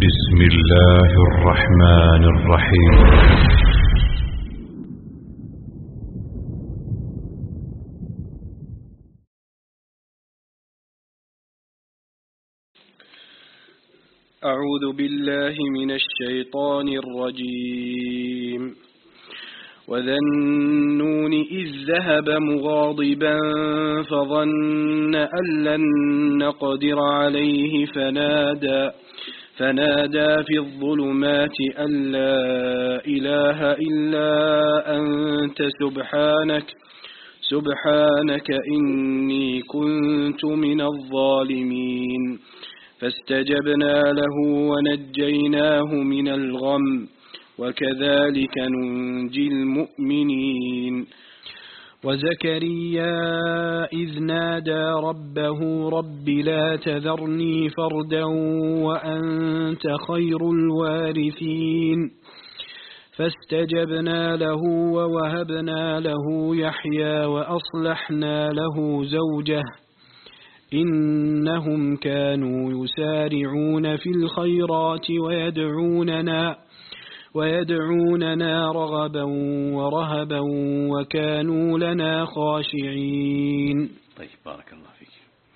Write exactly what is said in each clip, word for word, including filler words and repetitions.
بسم الله الرحمن الرحيم. أعوذ بالله من الشيطان الرجيم. وذا النون إذ ذهب مغاضبا فظن أن لن نقدر عليه فنادى فنادى في الظلمات أن لا إله إلا أنت سبحانك سبحانك إني كنت من الظالمين. فاستجبنا له ونجيناه من الغم وكذلك ننجي المؤمنين. وزكريا إذ نادى ربه رب لا تذرني فردا وأنت خير الوارثين. فاستجبنا له ووهبنا له يحيى وأصلحنا له زوجه إنهم كانوا يسارعون في الخيرات ويدعوننا ويدعوننا رغبا ورهبا وكانوا لنا خاشعين. طيب، بارك الله فيك.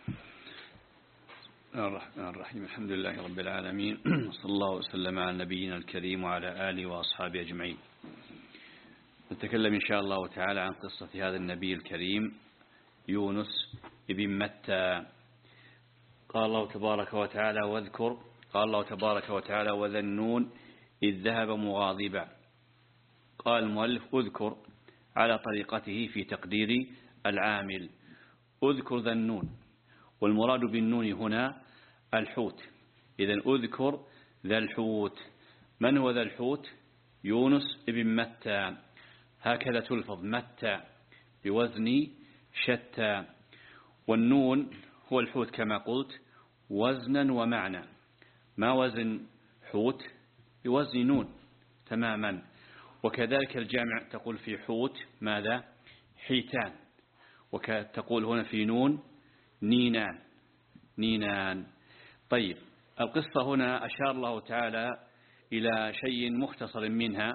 الرحمن الرحيم. الحمد لله رب العالمين، صلى الله وسلم على نبينا الكريم وعلى آله وأصحابه أجمعين. نتكلم إن شاء الله تعالى عن قصة هذا النبي الكريم يونس ابن متى. قال الله تبارك وتعالى واذكر قال الله تبارك وتعالى وذا النون إذ ذهب مغاضبا. قال المؤلف اذكر على طريقته في تقدير العامل. اذكر ذا النون، والمراد بالنون هنا الحوت. إذن اذكر ذا الحوت. من هو ذا الحوت؟ يونس ابن متى، هكذا تلفظ متى بوزن شتى. والنون هو الحوت كما قلت وزنا ومعنى. ما وزن حوت؟ بوزن نون تماما. وكذلك الجامع تقول في حوت ماذا؟ حيتان. وتقول هنا في نون نينان نينان. طيب، القصة هنا أشار الله تعالى إلى شيء مختصر منها،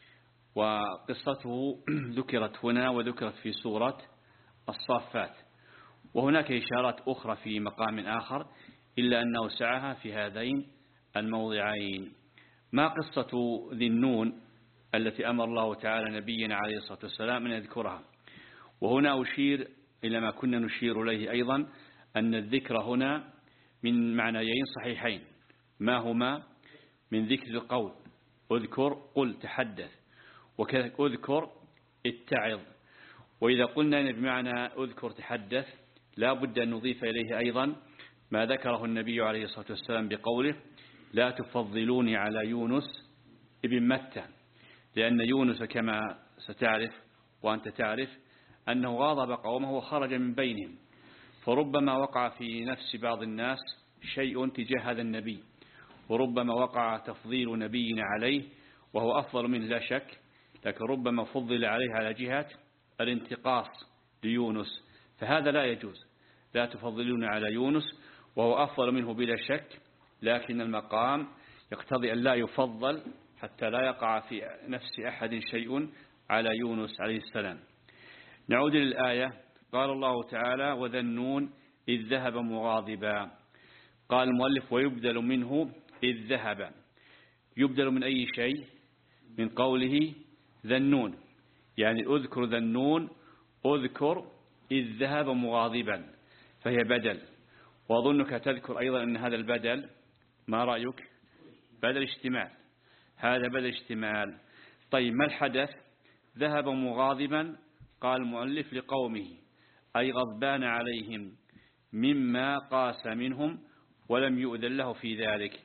وقصته ذكرت هنا وذكرت في سورة الصافات، وهناك إشارات أخرى في مقام آخر إلا أنه سعها في هذين الموضعين. ما قصة ذي النون التي أمر الله تعالى نبينا عليه الصلاة والسلام أن يذكرها؟ وهنا أشير إلى ما كنا نشير إليه أيضا، أن الذكر هنا من معنيين صحيحين. ما هما؟ من ذكر القول، اذكر قل تحدث، وكذلك اذكر اتعظ. وإذا قلنا بمعنى اذكر تحدث لا بد أن نضيف إليه أيضا ما ذكره النبي عليه الصلاة والسلام بقوله لا تفضلوني على يونس ابن متى، لأن يونس كما ستعرف وأنت تعرف أنه غاضب قومه وخرج من بينهم، فربما وقع في نفس بعض الناس شيء تجاه هذا النبي، وربما وقع تفضيل نبينا عليه وهو أفضل منه لا شك، لكن ربما فضل عليه على جهة الانتقاص ليونس، فهذا لا يجوز. لا تفضلون على يونس وهو أفضل منه بلا شك، لكن المقام يقتضي أن لا يفضل حتى لا يقع في نفس أحد شيء على يونس عليه السلام. نعود للآية. قال الله تعالى وذا النون إذ ذهب مغاضبا. قال المؤلف ويبدل منه إذ ذهب. يبدل من أي شيء؟ من قوله ذا النون، يعني أذكر ذا النون أذكر إذ ذهب مغاضبا، فهي بدل. وأظنك تذكر أيضا أن هذا البدل، ما رأيك؟ بدل اشتمال. هذا بدل اشتمال. طيب، ما الحدث؟ ذهب مغاضبا. قال المؤلف لقومه، أي غضبان عليهم مما قاس منهم ولم يؤذن له في ذلك.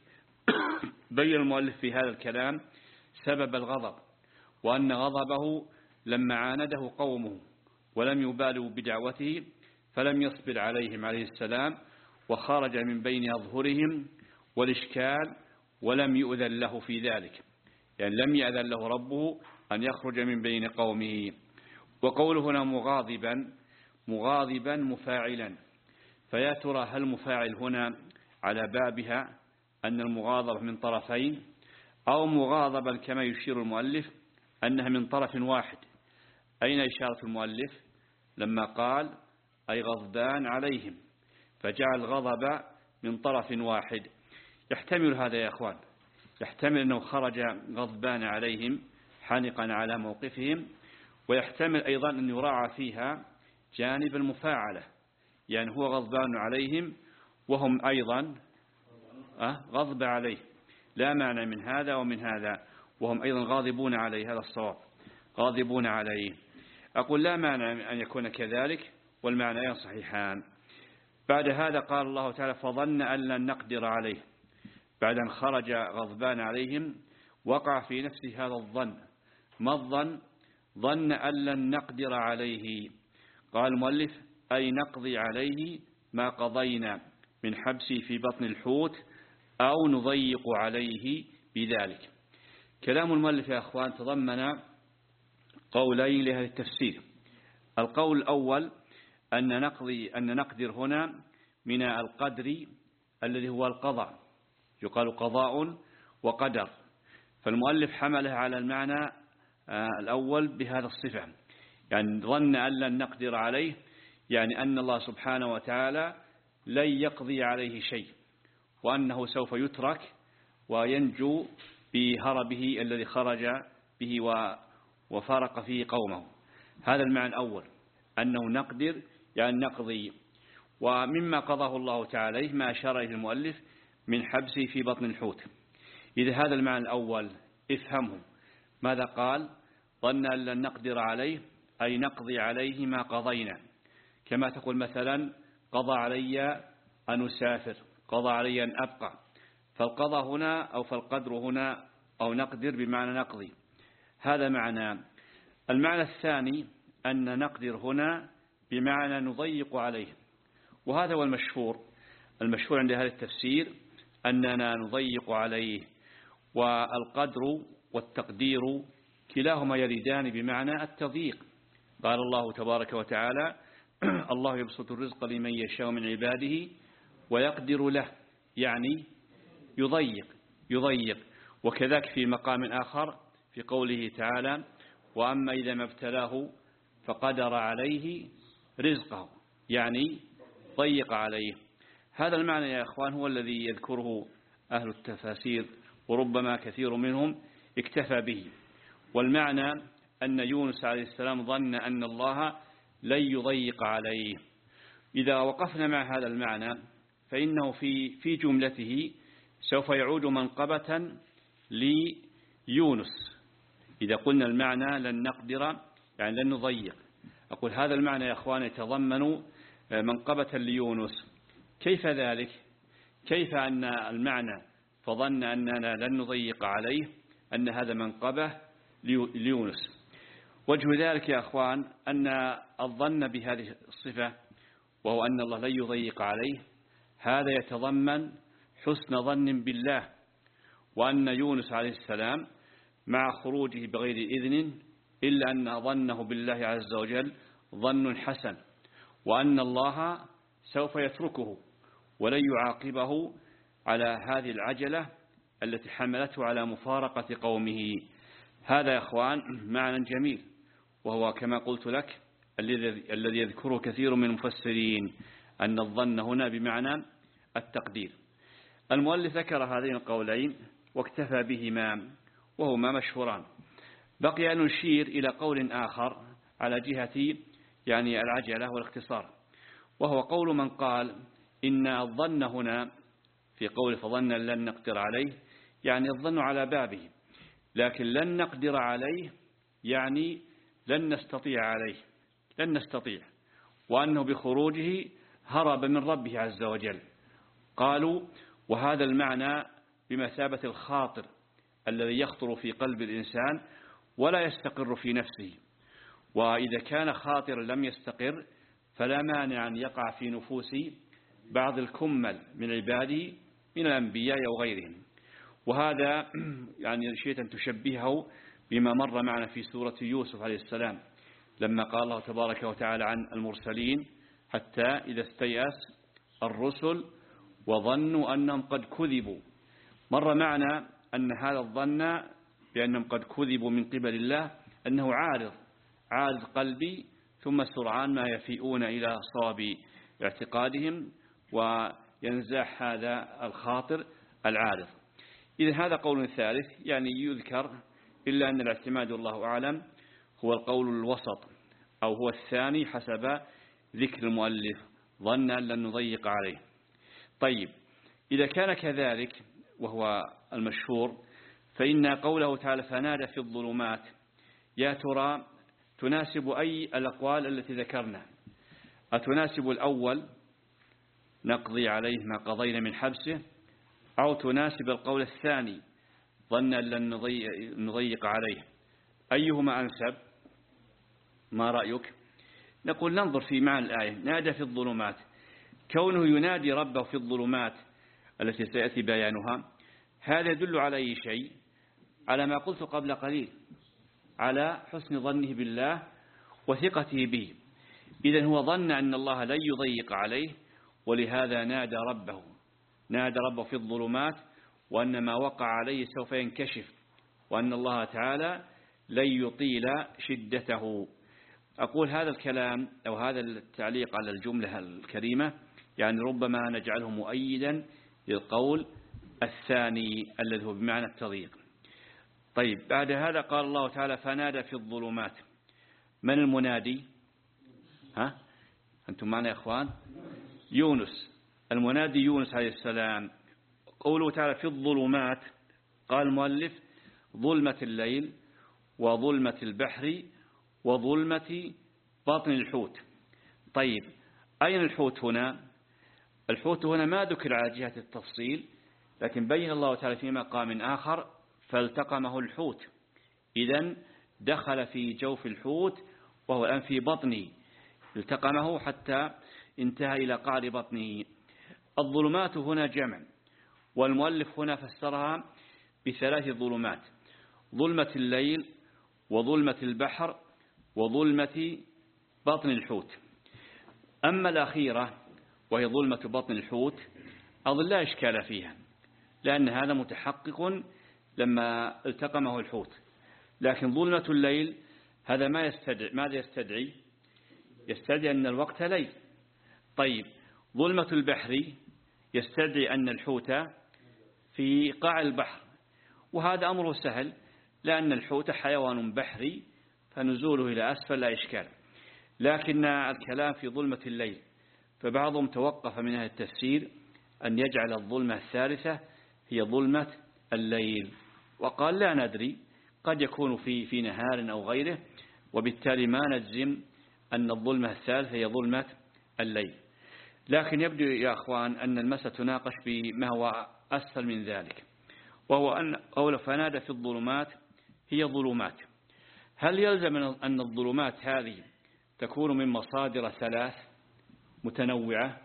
بين المؤلف في هذا الكلام سبب الغضب، وأن غضبه لما عانده قومه ولم يبالوا بدعوته فلم يصبر عليهم عليه السلام، وخرج من بين أظهرهم والإشكال ولم يؤذن له في ذلك، يعني لم يأذن له ربه أن يخرج من بين قومه. وقوله هنا مغاضبا، مغاضبا مفاعلا، فيا ترى هل مفاعل هنا على بابها أن المغاضبة من طرفين، أو مغاضبا كما يشير المؤلف أنها من طرف واحد. أين إشارة المؤلف لما قال أي غضبان عليهم، فجعل الغضب من طرف واحد؟ يحتمل هذا يا أخوان، يحتمل أنه خرج غضبان عليهم حانقا على موقفهم، ويحتمل أيضا أن يراعى فيها جانب المفاعلة، يعني هو غضبان عليهم وهم أيضا غضب عليه، لا معنى من هذا ومن هذا، وهم أيضا غاضبون عليه، هذا الصواب، غاضبون عليه. أقول لا معنى أن يكون كذلك، والمعنيان صحيحان. بعد هذا قال الله تعالى فظن أن لن نقدر عليه، بعد أن خرج غضبان عليهم وقع في نفسه هذا الظن. ما الظن؟ ظن أن لن نقدر عليه. قال المؤلف أي نقضي عليه ما قضينا من حبسه في بطن الحوت أو نضيق عليه بذلك. كلام المؤلف يا أخوان تضمن قولين لهذا التفسير. القول الأول أن نقضي أن نقدر هنا من القدر الذي هو القضاء، يقال قضاء وقدر، فالمؤلف حمله على المعنى الأول بهذا الصفة، يعني ظن أن لن نقدر عليه، يعني أن الله سبحانه وتعالى لن يقضي عليه شيء، وأنه سوف يترك وينجو بهربه الذي خرج به وفارق فيه قومه. هذا المعنى الأول، أنه نقدر يعني نقضي. ومما قضاه الله تعالى ما أشار إليه المؤلف من حبسه في بطن الحوت. إذا هذا المعنى الأول افهمه، ماذا قال؟ ظن أن لن نقدر عليه أي نقضي عليه ما قضينا، كما تقول مثلا قضى علي أن أسافر، قضى علي أن أبقى، فالقضى هنا أو فالقدر هنا أو نقدر بمعنى نقضي، هذا معنى. المعنى الثاني أن نقدر هنا بمعنى نضيق عليه، وهذا هو المشهور. المشهور عند هذا التفسير أننا نضيق عليه، والقدر والتقدير كلاهما يريدان بمعنى التضييق. قال الله تبارك وتعالى الله يبسط الرزق لمن يشاء من عباده ويقدر له، يعني يضيق يضيق. وكذلك في مقام آخر في قوله تعالى وأما إذا ما ابتلاه فقدر عليه رزقه، يعني ضيق عليه. هذا المعنى يا أخوان هو الذي يذكره أهل التفاسير، وربما كثير منهم اكتفى به. والمعنى أن يونس عليه السلام ظن أن الله لن يضيق عليه. إذا وقفنا مع هذا المعنى فإنه في في جملته سوف يعود منقبة ليونس. إذا قلنا المعنى لن نقدر يعني لن نضيق، أقول هذا المعنى يا أخوان يتضمن منقبة ليونس. كيف ذلك؟ كيف أن المعنى فظن أننا لن نضيق عليه أن هذا منقبة ليونس؟ وجه ذلك يا أخوان أن الظن بهذه الصفة وهو أن الله لن يضيق عليه، هذا يتضمن حسن ظن بالله، وأن يونس عليه السلام مع خروجه بغير إذن إلا أن ظنه بالله عز وجل ظن حسن، وأن الله سوف يتركه ولن يعاقبه على هذه العجلة التي حملته على مفارقة قومه. هذا يا أخوان معنى جميل، وهو كما قلت لك الذي يذكره كثير من المفسرين، أن الظن هنا بمعنى التقدير. المؤلف ذكر هذين القولين واكتفى بهما وهما مشهوران. بقي أن نشير إلى قول آخر على جهة يعني العجلة والاختصار، وهو قول من قال إن الظن هنا في قول فظن لن نقدر عليه يعني الظن على بابه، لكن لن نقدر عليه يعني لن نستطيع عليه، لن نستطيع، وأنه بخروجه هرب من ربه عز وجل. قالوا وهذا المعنى بمثابة الخاطر الذي يخطر في قلب الإنسان ولا يستقر في نفسه، وإذا كان خاطر لم يستقر فلا مانع أن يقع في نفوس بعض الكمل من عباده من الأنبياء أو غيرهم. وهذا يعني شيء أن تشبهه بما مر معنا في سورة يوسف عليه السلام لما قال الله تبارك وتعالى عن المرسلين حتى إذا استيأس الرسل وظنوا أنهم قد كذبوا مر معنا أن هذا الظن بأنهم قد كذبوا من قبل الله أنه عارض عارض قلبي، ثم سرعان ما يفيئون إلى صواب اعتقادهم وينزاح هذا الخاطر العارض. إذن هذا قول ثالث يعني يذكر، إلا أن الاعتماد والله أعلم هو القول الوسط أو هو الثاني حسب ذكر المؤلف، ظن أن لن نضيق عليه. طيب إذا كان كذلك وهو المشهور، فإن قوله تعالى فنادى في الظلمات يا ترى تناسب أي الأقوال التي ذكرنا؟ أتناسب الأول نقضي عليه ما قضينا من حبسه، أو تناسب القول الثاني ظن أن لن نضيق عليه؟ أيهما أنسب؟ ما رأيك؟ نقول ننظر في معنى الآية. نادى في الظلمات، كونه ينادي ربه في الظلمات التي سيأتي بيانها، هذا يدل على أي شيء؟ على ما قلت قبل قليل، على حسن ظنه بالله وثقته به. إذن هو ظن أن الله لن يضيق عليه، ولهذا نادى ربه نادى ربه في الظلمات، وأن ما وقع عليه سوف ينكشف، وأن الله تعالى لن يطيل شدته. أقول هذا الكلام أو هذا التعليق على الجملة الكريمة يعني ربما نجعله مؤيدا للقول الثاني الذي هو بمعنى التضييق. طيب بعد هذا قال الله تعالى فنادى في الظلمات. من المنادي؟ ها أنتم معنا يا أخوان؟ يونس. المنادي يونس عليه السلام. قوله تعالى في الظلمات، قال المؤلف ظلمة الليل وظلمة البحر وظلمة بطن الحوت. طيب أين الحوت هنا؟ الحوت هنا ما ذكر على جهة التفصيل، لكن بين الله تعالى في مقام آخر فالتقمه الحوت، إذن دخل في جوف الحوت وهو الآن في بطنه، التقمه حتى انتهى إلى قعر بطنه. الظلمات هنا جمع، والمؤلف هنا فسرها بثلاث ظلمات: ظلمة الليل وظلمة البحر وظلمة بطن الحوت. أما الأخيرة وهي ظلمة بطن الحوت أظن لا إشكال فيها، لأن هذا متحقق لما التقمه الحوت. لكن ظلمة الليل هذا ما يستدعي، ماذا يستدعي؟ يستدعي أن الوقت ليل. طيب ظلمة البحر يستدعي أن الحوت في قاع البحر، وهذا أمره سهل لأن الحوت حيوان بحري فنزوله إلى أسفل لا إشكال. لكن الكلام في ظلمة الليل، فبعضهم توقف من أهل التفسير أن يجعل الظلمة الثالثة هي ظلمة الليل، وقال لا ندري، قد يكون في في نهار أو غيره، وبالتالي ما نجزم أن الظلمة الثالثة هي ظلمة الليل. لكن يبدو يا أخوان أن المسألة تناقش بما هو أسفل من ذلك، وهو أن قول فنادى في الظلمات هي ظلمات. هل يلزم أن الظلمات هذه تكون من مصادر ثلاث متنوعة؟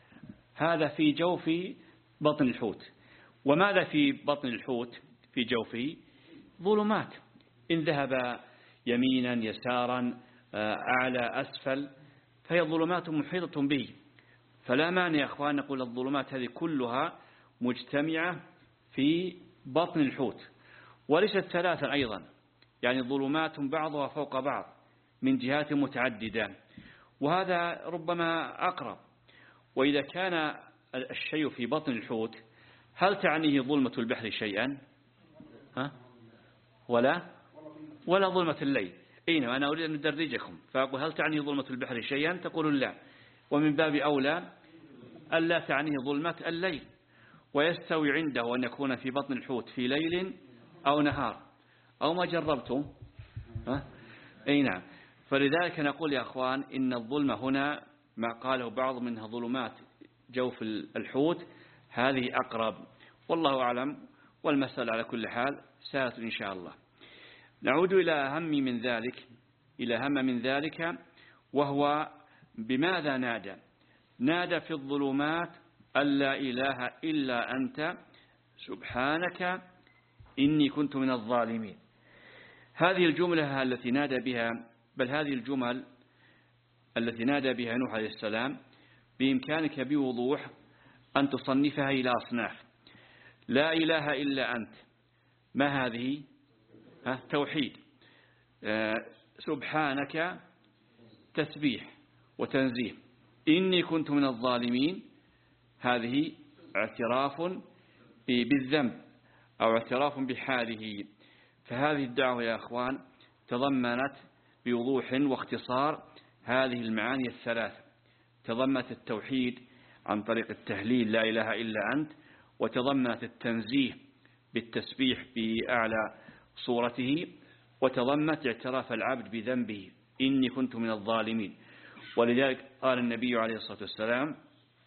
هذا في جوف بطن الحوت. وماذا في بطن الحوت في جوفه؟ ظلمات، إن ذهب يمينا يسارا أعلى أسفل فهي ظلمات محيطة به. فلا مانع يا أخوان نقول الظلمات هذه كلها مجتمعة في بطن الحوت، وليست ثلاثا أيضا، يعني ظلمات بعضها فوق بعض من جهات متعددة، وهذا ربما أقرب. وإذا كان الشيء في بطن الحوت هل تعنيه ظلمة البحر شيئا؟ ها؟ ولا ولا ظلمة الليل. أين أنا أريد أن ندرجكم، فأقول هل تعنيه ظلمة البحر شيئا؟ تقولون لا، ومن باب أولى ألا تعنيه ظلمة الليل، ويستوي عنده أن يكون في بطن الحوت في ليل أو نهار، أو ما جربتم؟ ها؟ أي نعم. فلذلك نقول يا أخوان إن الظلمة هنا ما قاله بعض منها ظلمات جوف الحوت هذه أقرب، والله أعلم، والمسألة على كل حال سهلة إن شاء الله. نعود إلى أهم من ذلك إلى أهم من ذلك وهو بماذا نادى؟ نادى في الظلمات أن لا إله إلا أنت سبحانك إني كنت من الظالمين. هذه الجملة التي نادى بها، بل هذه الجمل التي نادى بها نوح عليه السلام بإمكانك بوضوح أن تصنفها إلى أصناف. لا إله إلا أنت، ما هذه؟ ها توحيد. آه سبحانك تسبيح وتنزيه. إني كنت من الظالمين، هذه اعتراف بالذنب أو اعتراف بحاله. فهذه الدعوة يا أخوان تضمنت بوضوح واختصار هذه المعاني الثلاث، تضمنت التوحيد عن طريق التهليل لا إله إلا أنت، وتضمنت التنزيه بالتسبيح بأعلى صورته، وتضمنت اعتراف العبد بذنبه إني كنت من الظالمين. ولذلك قال النبي عليه الصلاة والسلام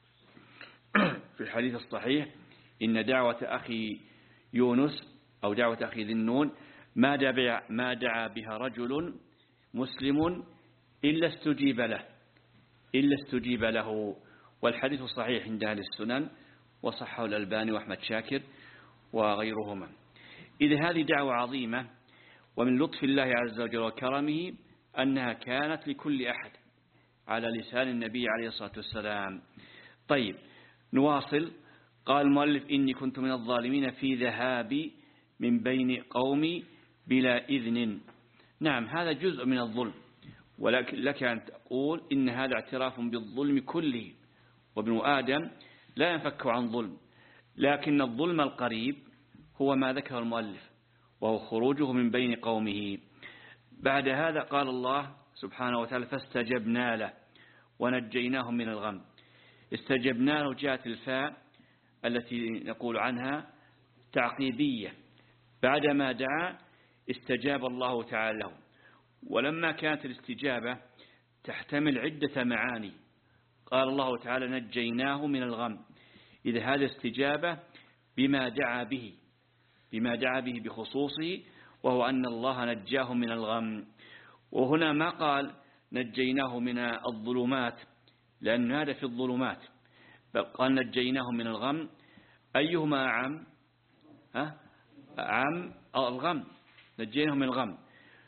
في الحديث الصحيح إن دعوة أخي يونس أو دعوة أخي ذي النون ما دعا, ما دعا بها رجل مسلم إلا استجيب له إلا استجيب له. والحديث صحيح عند أهل السنن وصحه الألباني وأحمد شاكر وغيرهما. إذا هذه دعوة عظيمة، ومن لطف الله عز وجل وكرمه أنها كانت لكل أحد على لسان النبي عليه الصلاة والسلام. طيب نواصل. قال المؤلف إني كنت من الظالمين في ذهابي من بين قومي بلا إذن. نعم هذا جزء من الظلم، ولكن لك أن تقول إن هذا اعتراف بالظلم كله، وابن آدم لا ينفك عن ظلم، لكن الظلم القريب هو ما ذكر المؤلف وهو خروجه من بين قومه. بعد هذا قال الله سبحانه وتعالى فاستجبنا له ونجيناه من الغم. استجبنا له جاءت الفاء التي نقول عنها تعقيبية، بعدما دعا استجاب الله تعالى له. ولما كانت الاستجابة تحتمل عدة معاني، قال الله تعالى نجيناه من الغم، إذا هذا استجابة بما دعا به بما دعا به بخصوصه، وهو أن الله نجاه من الغم. وهنا ما قال نجيناه من الظلمات، لأن هذا في الظلمات، بل قال نجيناه من الغم. أيهما عم؟ ها؟ عم الغم، نجيناه من الغم،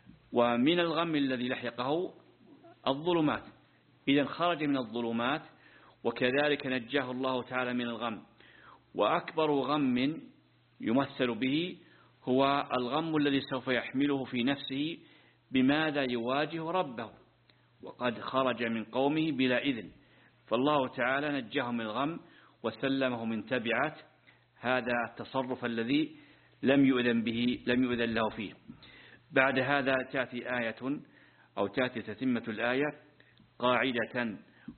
ومن الغم الذي لحقه الظلمات، إذا خرج من الظلمات، وكذلك نجاه الله تعالى من الغم. وأكبر غم يمثل به هو الغم الذي سوف يحمله في نفسه بماذا يواجه ربه، وقد خرج من قومه بلا إذن، فالله تعالى نجاه من الغم وسلمه من تبعات هذا التصرف الذي لم يؤذن به لم يؤذن له فيه. بعد هذا تأتي آية أو تأتي تتمة الآية قاعدة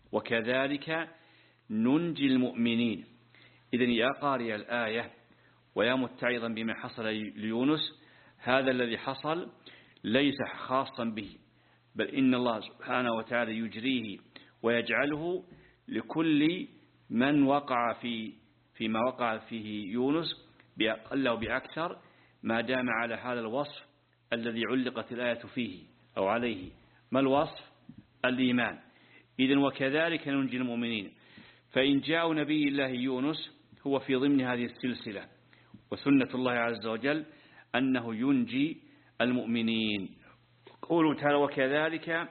وكذلك ننجي المؤمنين. إذن يا قارئ الآية ويا متعظا بما حصل ليونس، هذا الذي حصل ليس خاصا به، بل إن الله سبحانه وتعالى يجريه ويجعله لكل من وقع في فيما وقع فيه يونس بأقل أو بأكثر، ما دام على هذا الوصف الذي علقت الآية فيه أو عليه. ما الوصف؟ الإيمان. إذن وكذلك ننجي المؤمنين. فإن جاء نبي الله يونس هو في ضمن هذه السلسلة، وسنة الله عز وجل أنه ينجي المؤمنين. قوله تعالى وكذلك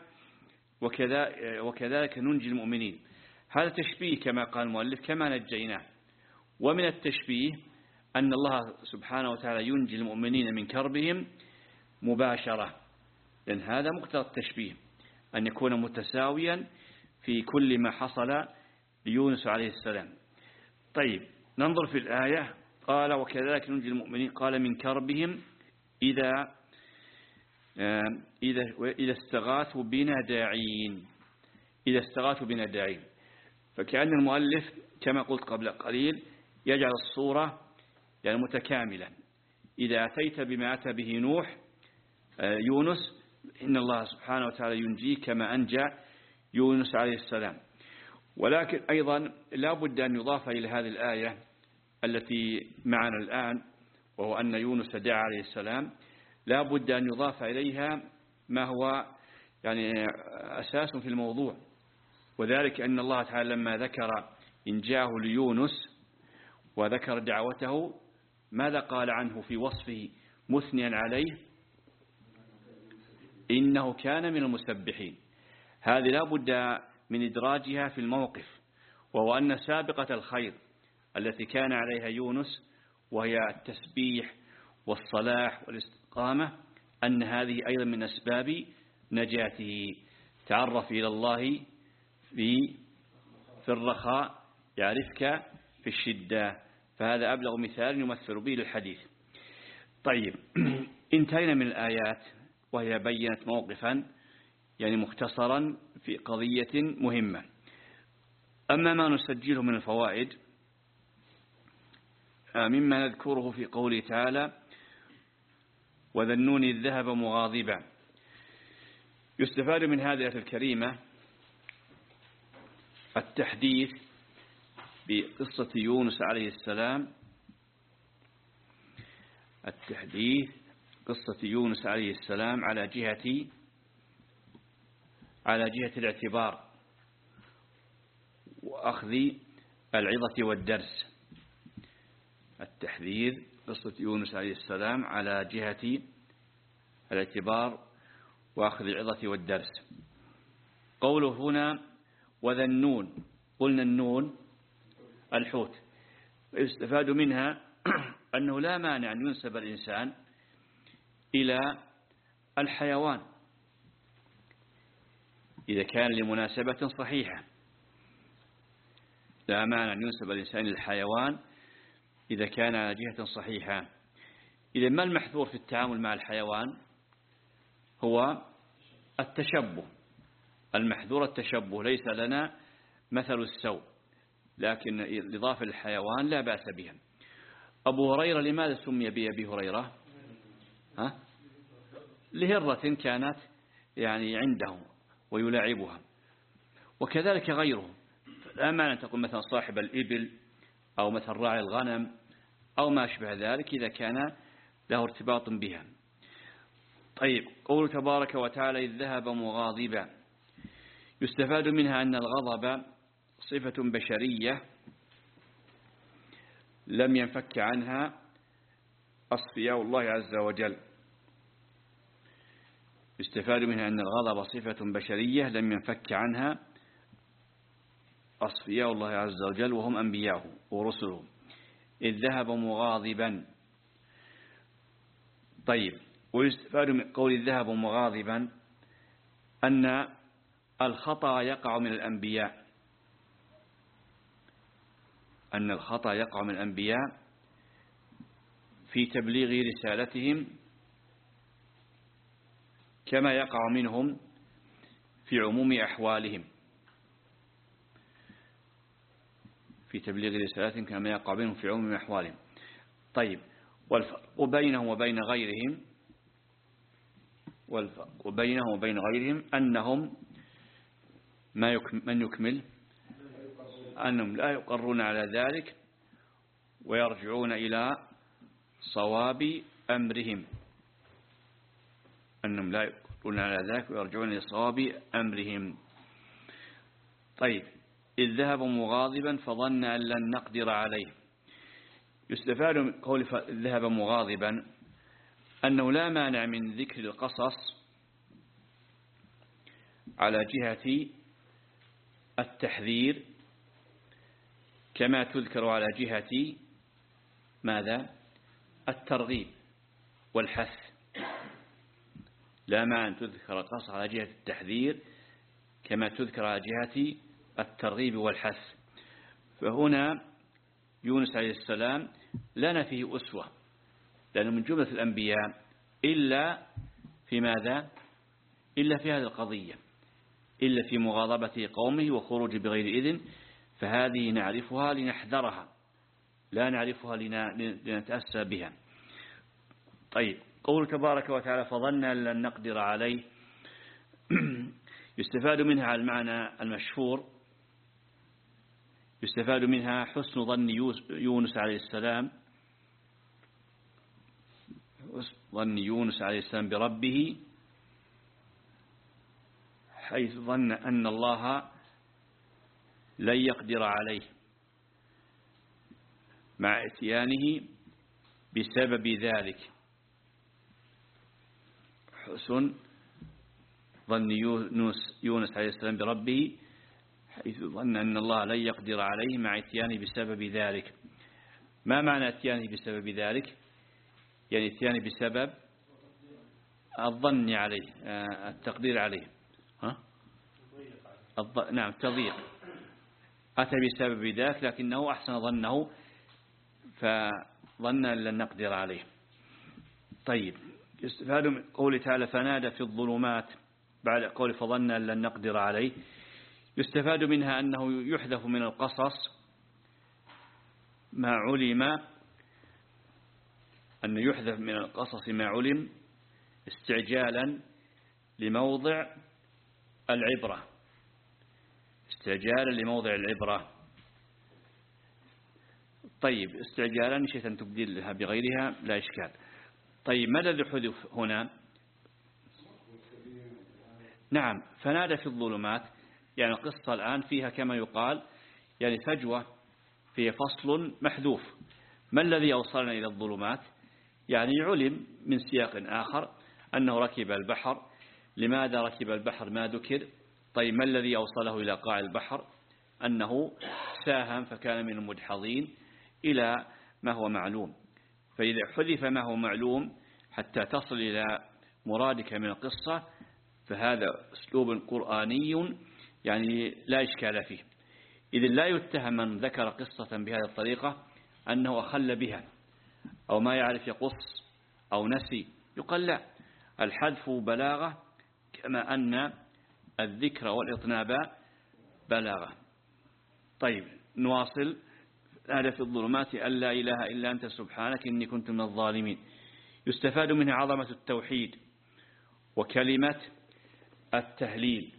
وكذلك ننجي المؤمنين، هذا تشبيه كما قال المؤلف كما نجيناه. ومن التشبيه أن الله سبحانه وتعالى ينجي المؤمنين من كربهم مباشرة، لأن هذا مقتضى التشبيه أن يكون متساويا في كل ما حصل ليونس عليه السلام. طيب ننظر في الآية. قال وكذلك ننجي المؤمنين، قال من كربهم إذا إذا إذا استغاثوا بنا داعين إذا استغاثوا بنا داعين فكأن المؤلف كما قلت قبل قليل يجعل الصورة يعني متكاملة. إذا أتيت بما أتى به نوح يونس، إن الله سبحانه وتعالى ينجيه كما أنجى يونس عليه السلام. ولكن أيضا لا بد أن يضاف إلى هذه الآية التي معنا الآن، وهو أن يونس دعا عليه السلام، لا بد أن يضاف إليها ما هو يعني أساس في الموضوع، وذلك أن الله تعالى لما ذكر إنجاه ليونس وذكر دعوته ماذا قال عنه في وصفه مثنيا عليه؟ إنه كان من المسبحين. هذه لا بد من إدراجها في الموقف، وهو أن سابقة الخير التي كان عليها يونس وهي التسبيح والصلاح والاستقامة، أن هذه أيضا من أسباب نجاته. تعرف إلى الله في في الرخاء يعرفك في الشدة، فهذا أبلغ مثال يمثل به الحديث. طيب، انتهينا من الآيات وهي بينت موقفا يعني مختصرا في قضية مهمة. أما ما نسجله من الفوائد مما نذكره في قوله تعالى وذا النون إذ ذهب مغاضبا، يستفاد من هذه الآية الكريمة التحديث بقصة يونس عليه السلام، التحديث قصة يونس عليه السلام على جهة على جهة الاعتبار وأخذ العظة والدرس. التحذير قصة يونس عليه السلام على جهة الاعتبار وأخذ العظة والدرس. قوله هنا وذا النون، قلنا النون الحوت، يستفاد منها أنه لا مانع أن ينسب الإنسان إلى الحيوان إذا كان لمناسبة صحيحة، لا مانع أن ينسب الإنسان للحيوان إذا كان على جهة صحيحة. إذا ما المحذور في التعامل مع الحيوان؟ هو التشبه. المحذور التشبه، ليس لنا مثل السوء، لكن الإضافة للحيوان لا بأس بها. أبو هريرة لماذا سمي بأبي هريرة؟ ها؟ لهرة كانت يعني عنده ويلاعبها، وكذلك غيره. لا معنى أن تقول مثلا صاحب الإبل أو مثلا راعي الغنم أو ما أشبه ذلك إذا كان له ارتباط بها. طيب، قول تبارك وتعالى إذ ذهب مغاضبا، يستفاد منها أن الغضب صفة بشرية لم ينفك عنها أصفياء الله عز وجل. يستفاد منها أن الغضب صفة بشرية لم ينفك عنها أصفياء الله عز وجل وهم أنبياءه ورسله. إذ ذهب مغاضبا. طيب، ويستفاد من قول إذ ذهب مغاضبا أن الخطأ يقع من الأنبياء، أن الخطأ يقع من الأنبياء في تبليغ رسالتهم كما يقع منهم في عموم أحوالهم، في تبليغ رسالتهم كما يقع منهم في عموم أحوالهم. طيب، والفرق بينهم وبين غيرهم والفرق بينهم وبين غيرهم أنهم ما يكمل من يكمل أنهم لا يقرون على ذلك ويرجعون إلى صواب أمرهم، أنهم لا يقرون على ذلك ويرجعون إلى صواب أمرهم. طيب، إذ ذهب مغاضبا فظن أن لن نقدر عليه. يستفاد من قول ذهب مغاضبا أنه لا مانع من ذكر القصص على جهة التحذير كما تذكر على جهة ماذا؟ الترغيب والحث. لا مانع أن تذكر القصص على جهة التحذير كما تذكر على جهة الترغيب والحث. فهنا يونس عليه السلام لنا فيه أسوة، لأنه من جملة الأنبياء إلا في ماذا؟ إلا في هذه القضية، إلا في مغاضبة قومه وخروج بغير إذن، فهذه نعرفها لنحذرها، لا نعرفها لنتأسى بها. طيب، قول تبارك وتعالى فظن أن لن نقدر عليه، يستفاد منها على المعنى المشهور، يستفاد منها حسن ظن يونس عليه السلام، ظن يونس عليه السلام بربه، حيث ظن أن الله لن يقدر عليه مع اتيانه بسبب ذلك. حسن ظن يونس عليه السلام بربه حيث ظن أن الله لن يقدر عليه مع اتيانه بسبب ذلك. ما معنى اتيانه بسبب ذلك؟ يعني اتيانه بسبب الظن عليه، التقدير عليه، ها؟ الض... نعم تضييق، أتى بسبب ذلك لكنه أحسن ظنه فظن أن لن نقدر عليه. طيب، يستفاد من قوله تعالى فنادى في الظلمات بعد قول فظن أن لن نقدر عليه، يستفاد منها أنه يحذف من القصص ما علم، أن يحذف من القصص ما علم استعجالا لموضع العبرة، استعجالا لموضع العبرة. طيب، استعجالا شيئا تبدلها بغيرها لا إشكال. طيب، ماذا الذي حذف هنا؟ نعم، فنادى في الظلمات، يعني القصة الآن فيها كما يقال يعني فجوة، فيها فصل محذوف. ما الذي أوصلنا إلى الظلمات؟ يعني علم من سياق آخر أنه ركب البحر. لماذا ركب البحر ما ذكر؟ طيب، ما الذي أوصله إلى قاع البحر؟ أنه ساهم فكان من المدحضين إلى ما هو معلوم. فإذا حذف ما هو معلوم حتى تصل إلى مرادك من القصة فهذا أسلوب قرآني يعني لا إشكال فيه. إذن لا يتهم من ذكر قصة بهذه الطريقة أنه أخل بها أو ما يعرف يقص أو نسي، يقال لا، الحذف بلاغة كما أن الذكر والإطناب بلاغة. طيب، نواصل. هذا في الظلمات أن لا إله إلا أنت سبحانك إني كنت من الظالمين. يستفاد منها عظمة التوحيد وكلمة التهليل،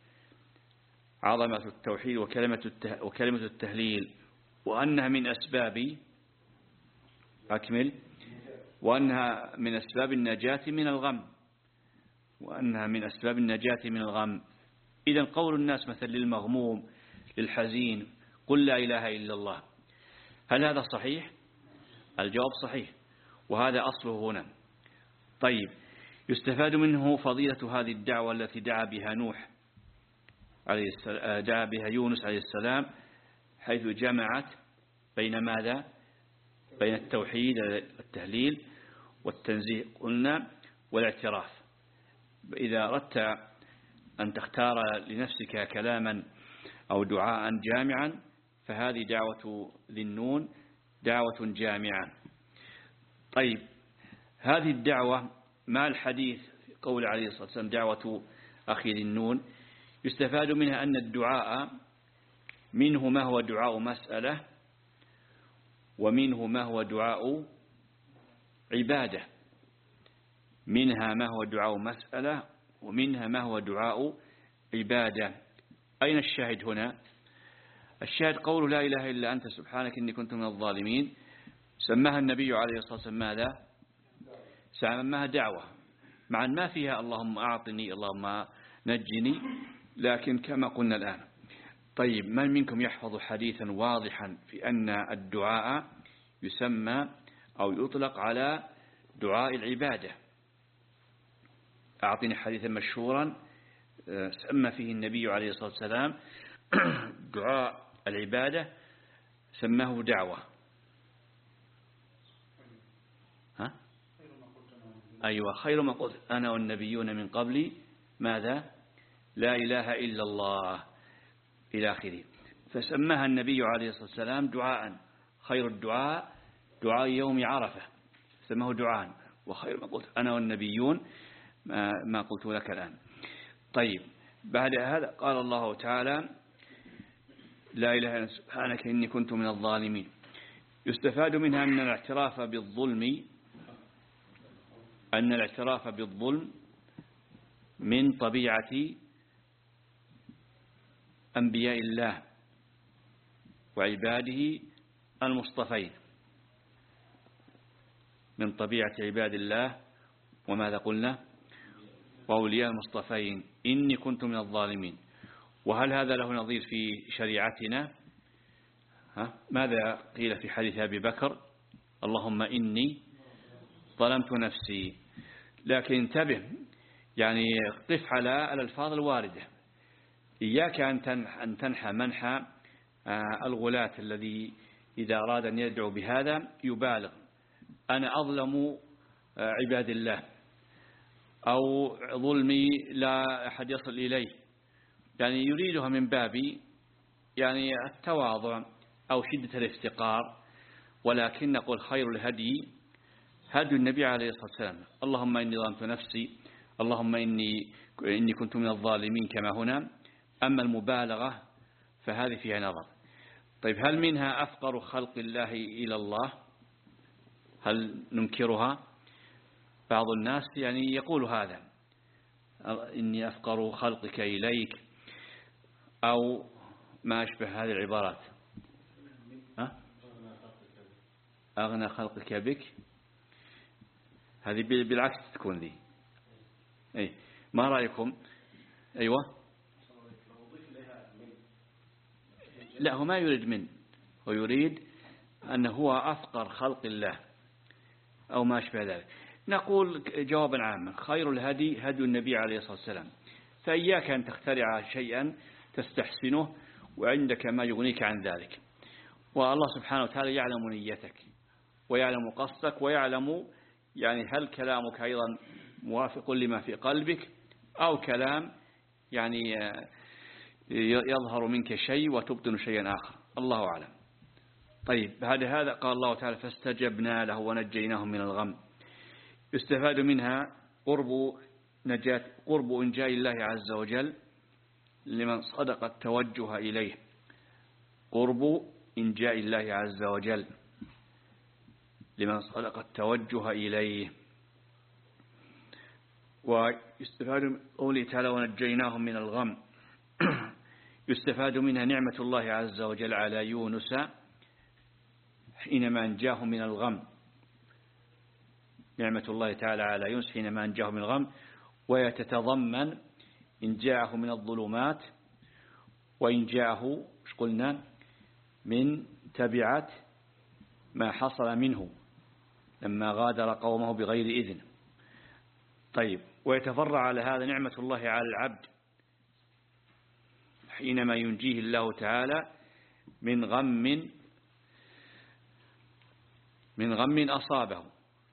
عظمة التوحيد وكلمة وكلمة التهليل، وأنها من أسباب أكمل وأنها من أسباب النجاة من الغم، وأنها من أسباب النجاة من الغم. إذن قول الناس مثل للمغموم للحزين قل لا إله إلا الله، هل هذا صحيح؟ الجواب صحيح، وهذا أصله هنا. طيب، يستفاد منه فضيلة هذه الدعوة التي دعا بها نوح عليه السلام، دعا بها يونس عليه السلام، حيث جمعت بين ماذا؟ بين التوحيد التهليل والتنزيه قلنا والاعتراف. إذا أردت أن تختار لنفسك كلاما أو دعاء جامعا فهذه دعوة ذي النون دعوة جامعة. طيب، هذه الدعوة مع الحديث قول عليه الصلاة والسلام دعوة أخي ذي النون، يستفاد منها أن الدعاء منه ما هو دعاء مسألة ومنه ما هو دعاء عبادة، منها ما هو دعاء مسألة ومنها ما هو دعاء عبادة. أين الشاهد هنا؟ الشاهد قول لا إله إلا أنت سبحانك إني كنت من الظالمين، سماها النبي عليه الصلاة والسلام ماذا؟ سماها دعوة، مع ما فيها اللهم أعطني اللهم نجني، لكن كما قلنا الآن. طيب، من منكم يحفظ حديثا واضحا في أن الدعاء يسمى أو يطلق على دعاء العبادة؟ أعطني حديثا مشهورا سمى فيه النبي عليه الصلاة والسلام دعاء العبادة سماه دعوة. ها؟ أيوة، خير ما قلت أنا والنبيون من قبلي ماذا؟ لا إله إلا الله إلى آخره. فسماها النبي عليه الصلاة والسلام دعاء، خير الدعاء دعاء يوم عرفة، سماه دعاء، وخير ما قلت أنا والنبيون ما قلت لك الآن. طيب، بعد هذا قال الله تعالى لا إله إلا سبحانك إني كنت من الظالمين. يستفاد منها أن الاعتراف بالظلم أن الاعتراف بالظلم من طبيعة أنبياء الله وعباده المصطفين، من طبيعة عباد الله وماذا قلنا؟ وأولياء المصطفين، إني كنت من الظالمين. وهل هذا له نظير في شريعتنا؟ ها؟ ماذا قيل في حديث أبي بكر؟ اللهم إني ظلمت نفسي. لكن انتبه، يعني قف على الألفاظ الواردة، إياك أن تنحى منحى الغلاة الذي إذا أراد أن يدعو بهذا يبالغ، أنا أظلم عباد الله، أو ظلمي لا أحد يصل إليه، يعني يريدها من باب يعني التواضع أو شدة الافتقار. ولكن نقول خير الهدي هدي النبي عليه الصلاة والسلام. اللهم إني ظلمت نفسي، اللهم إني, إني كنت من الظالمين كما هنا. أما المبالغة فهذه فيها نظر. طيب هل منها أفقر خلق الله إلى الله؟ هل ننكرها؟ بعض الناس يعني يقول هذا، إني أفقر خلقك إليك، أو ما أشبه هذه العبارات. ها؟ أغنى خلقك بك، هذه بالعكس تكون ذي. أي ما رأيكم؟ أيوة. لا، هو ما يريد من، هو يريد أنه هو أفقر خلق الله أو ما أشبه ذلك. نقول جوابا عاما، خير الهدي هدي النبي عليه الصلاة والسلام، فإياك أن تخترع شيئا تستحسنه وعندك ما يغنيك عن ذلك. والله سبحانه وتعالى يعلم نيتك ويعلم قصدك ويعلم يعني هل كلامك أيضا موافق لما في قلبك، أو كلام يعني يظهر منك شيء وتبطن شيئا آخر، الله أعلم. طيب بعد هذا قال الله تعالى فاستجبنا له ونجيناه من الغم. يستفاد منها قرب نجاة قرب إنجاء الله عز وجل لمن صدق التوجه إليه، قرب إنجاء الله عز وجل لمن صدق التوجه إليه. ويستفاد من قوله تعالى ونجيناهم من الغم يستفاد منها نعمة الله عز وجل على يونس حينما أنجاه من الغم، نعمة الله تعالى على يونس حينما أنجاه من الغم، ويتتضمن إنجاءه من الظلمات وإنجاءه مش قلنا من تبعات ما حصل منه لما غادر قومه بغير إذن. طيب ويتفرع على هذا نعمة الله على العبد حينما ينجيه الله تعالى من غم من غم أصابه،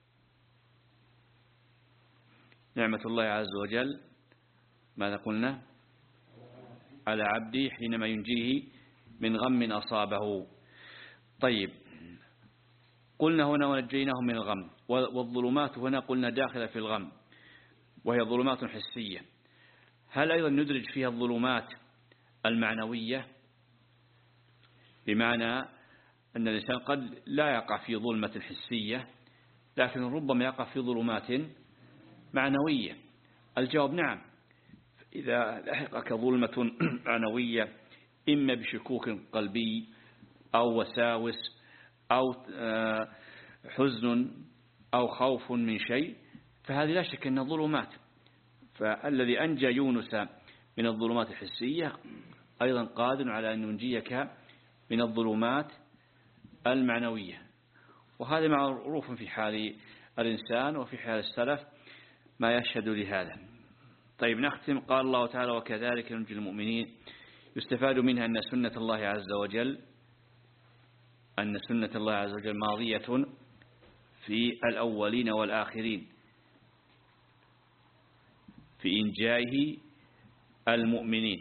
نعمة الله عز وجل ماذا قلنا على عبده حينما ينجيه من غم أصابه. طيب قلنا هنا ونجيناه من الغم، والظلمات هنا قلنا داخلة في الغم وهي ظلمات حسية. هل أيضا ندرج فيها الظلمات المعنوية، بمعنى أن الإنسان قد لا يقع في ظلمة حسية لكن ربما يقع في ظلمات معنوية؟ الجواب نعم. إذا لحقك ظلمة معنوية إما بشكوك قلبي أو وساوس أو حزن أو خوف من شيء، فهذه لا شك أنها ظلمات. فالذي أنجى يونس من الظلمات الحسية أيضا قادر على أن ينجيك من الظلمات المعنوية، وهذا معروف في حال الإنسان وفي حال السلف ما يشهد لهذا. طيب نختم. قال الله تعالى وكذلك ننجي المؤمنين. يستفاد منها أن سنة الله عز وجل أن سنة الله عز وجل ماضية في الأولين والآخرين في إنجائه المؤمنين،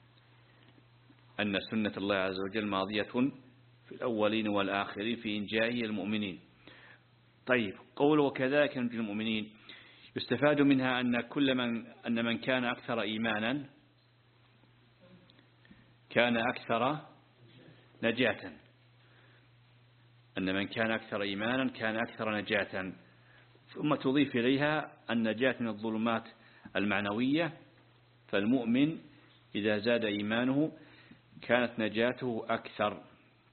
أن سنة الله عز وجل ماضية في الأولين والآخرين في إنجائه المؤمنين. طيب قول وكذلك ننجي المؤمنين يستفاد منها أن كل من أن من كان أكثر إيمانا كان أكثر نجاة، أن من كان أكثر إيمانا كان أكثر نجاة. ثم تضيف إليها النجاة من الظلمات المعنوية، فالمؤمن إذا زاد إيمانه كانت نجاته أكثر.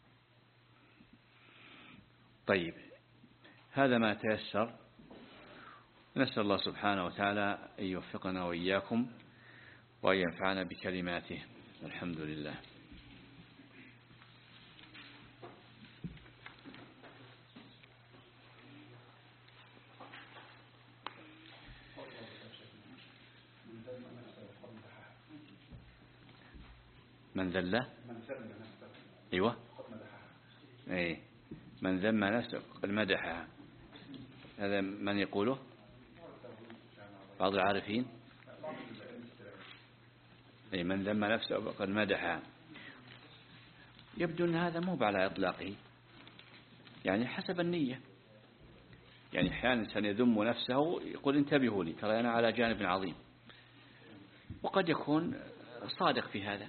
طيب هذا ما تيسر. نسأل الله سبحانه وتعالى أن يوفقنا وإياكم وأن ينفعنا بكلماته. الحمد لله. من ذله؟ أيوة. ايه من ذم نفسه قد مدحها. هذا من يقوله؟ بعض العارفين. أي من ذم نفسه قد مدحها. يبدو أن هذا مو على إطلاقه، يعني حسب النية. يعني أحيانا الإنسان يذم نفسه يقول انتبهوا لي ترى أنا على جانب عظيم، وقد يكون صادق في هذا.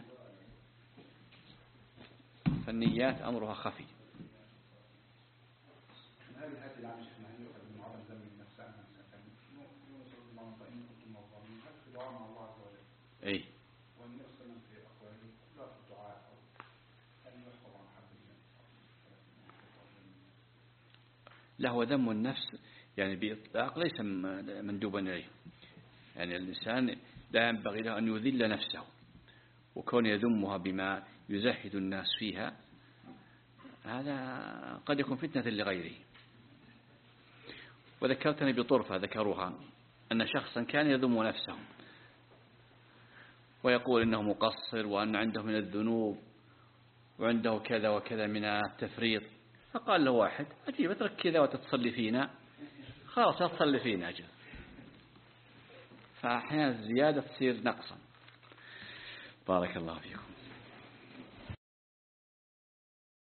فالنيات أمرها خفي. أي لا، هو ذم النفس يعني بإطلاق ليس مندوبا إليه. يعني الإنسان لا ينبغي له أن يذل نفسه، وكون يذمها بما يزهد الناس فيها هذا قد يكون فتنة لغيره. وذكرتني بطرفة ذكروها أن شخصا كان يذم نفسه ويقول إنه مقصر وأن عنده من الذنوب وعنده كذا وكذا من التفريط. فقال له واحد أجيب اترك كذا وتتصلي فينا، خلاص تصلي فينا أجل. فأحيانا الزيادة تصير نقصا. بارك الله فيكم.